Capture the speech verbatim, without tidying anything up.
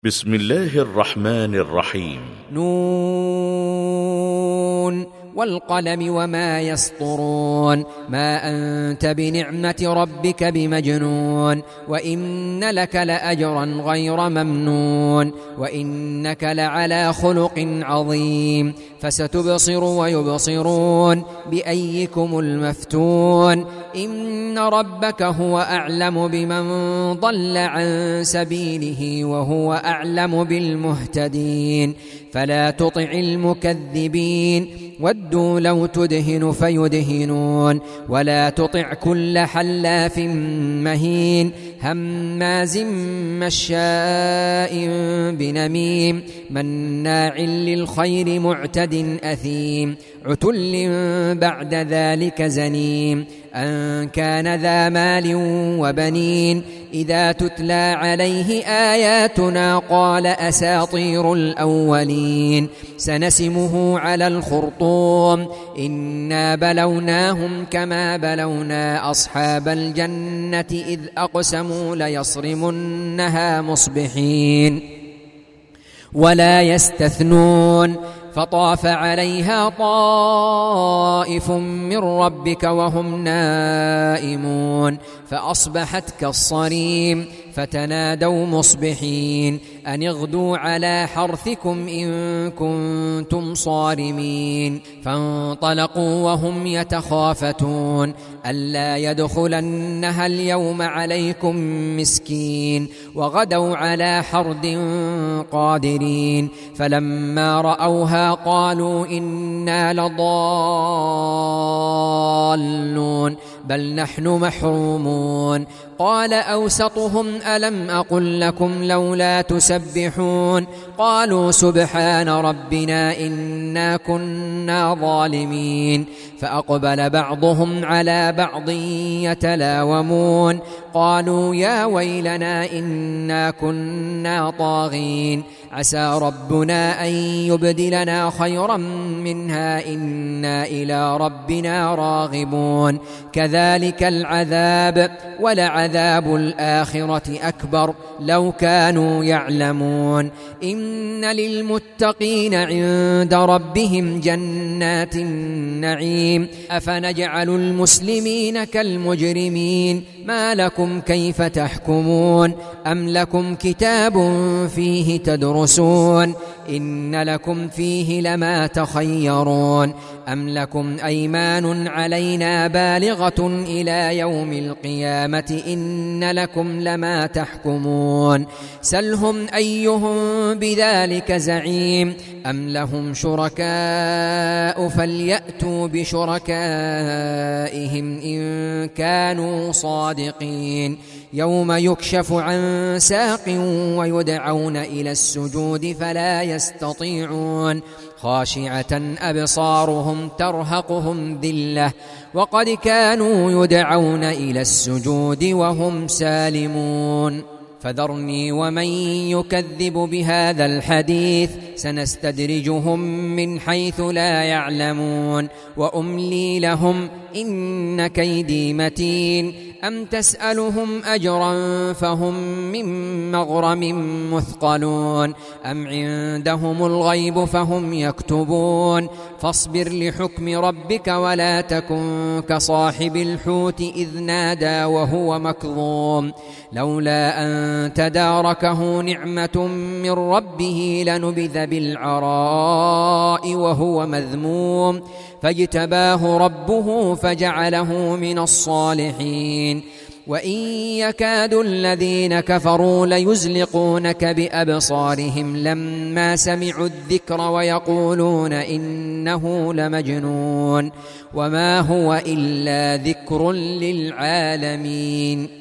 بسم الله الرحمن الرحيم. نون والقلم وما يسطرون. ما أنت بنعمة ربك بمجنون. وإن لك لأجرا غير ممنون. وإنك لعلى خلق عظيم. فستبصر ويبصرون بأيكم المفتون. إن ربك هو أعلم بمن ضل عن سبيله وهو أعلم بالمهتدين. فلا تطع المكذبين ودوا لو تدهن فيدهنون. ولا تطع كل حلاف مهين هماز مشاء بنميم مناع للخير معتد أثيم عتل بعد ذلك زنيم أن كان ذا مال وبنين. إذا تتلى عليه آياتنا قال أساطير الأولين. سنسمه على الخرطوم إنا بلوناهم كما بلونا أصحاب الجنة إذ أقسموا ليصرمنها مصبحين ولا يستثنون. فطاف عليها طائف من ربك وهم نائمون فأصبحت كالصريم. فتنادوا مصبحين أن اغدوا على حرثكم إن كنتم صارمين. فانطلقوا وهم يتخافتون ألا يدخلنها اليوم عليكم مسكين. وغدوا على حرد قادرين. فلما رأوها قالوا إنا لضالون بل نحن محرومون. قال أوسطهم ألم أقل لكم لولا تسبحون. قالوا سبحان ربنا إنا كنا ظالمين. فأقبل بعضهم على بعض يتلاومون قالوا يا ويلنا إنا كنا طاغين. عسى ربنا أن يبدلنا خيرا منها إنا إلى ربنا راغبون. كذلك العذاب ولعذاب الآخرة أكبر لو كانوا يعلمون. إن للمتقين عند ربهم جنات النعيم. أفنجعل المسلمين كالمجرمين ما لكم كيف تحكمون. أم لكم كتاب فيه تدرسون إن لكم فيه لما تخيرون. أم لكم أيمان علينا بالغة إلى يوم القيامة إن لكم لما تحكمون. سلهم أيهم بذلك زعيم. أم لهم شركاء فليأتوا بشركائهم إن كانوا صادقين. يوم يكشف عن ساق ويدعون إلى السجود فلا يستطيعون. خاشعة أبصارهم ترهقهم ذلة وقد كانوا يدعون إلى السجود وهم سالمون. فذرني ومن يكذب بهذا الحديث سنستدرجهم من حيث لا يعلمون وأملي لهم إن كيدي متين. أم تسألهم أجرا فهم من مغرم مثقلون. أم عندهم الغيب فهم يكتبون. فاصبر لحكم ربك ولا تكن كصاحب الحوت إذ نادى وهو مكظوم لولا أن تداركه نعمة من ربه لنبذ بالعراء وهو مذموم فاجتباه ربه فجعله من الصالحين. وإن يكاد الذين كفروا ليزلقونك بأبصارهم لما سمعوا الذكر ويقولون إنه لمجنون وما هو إلا ذكر للعالمين.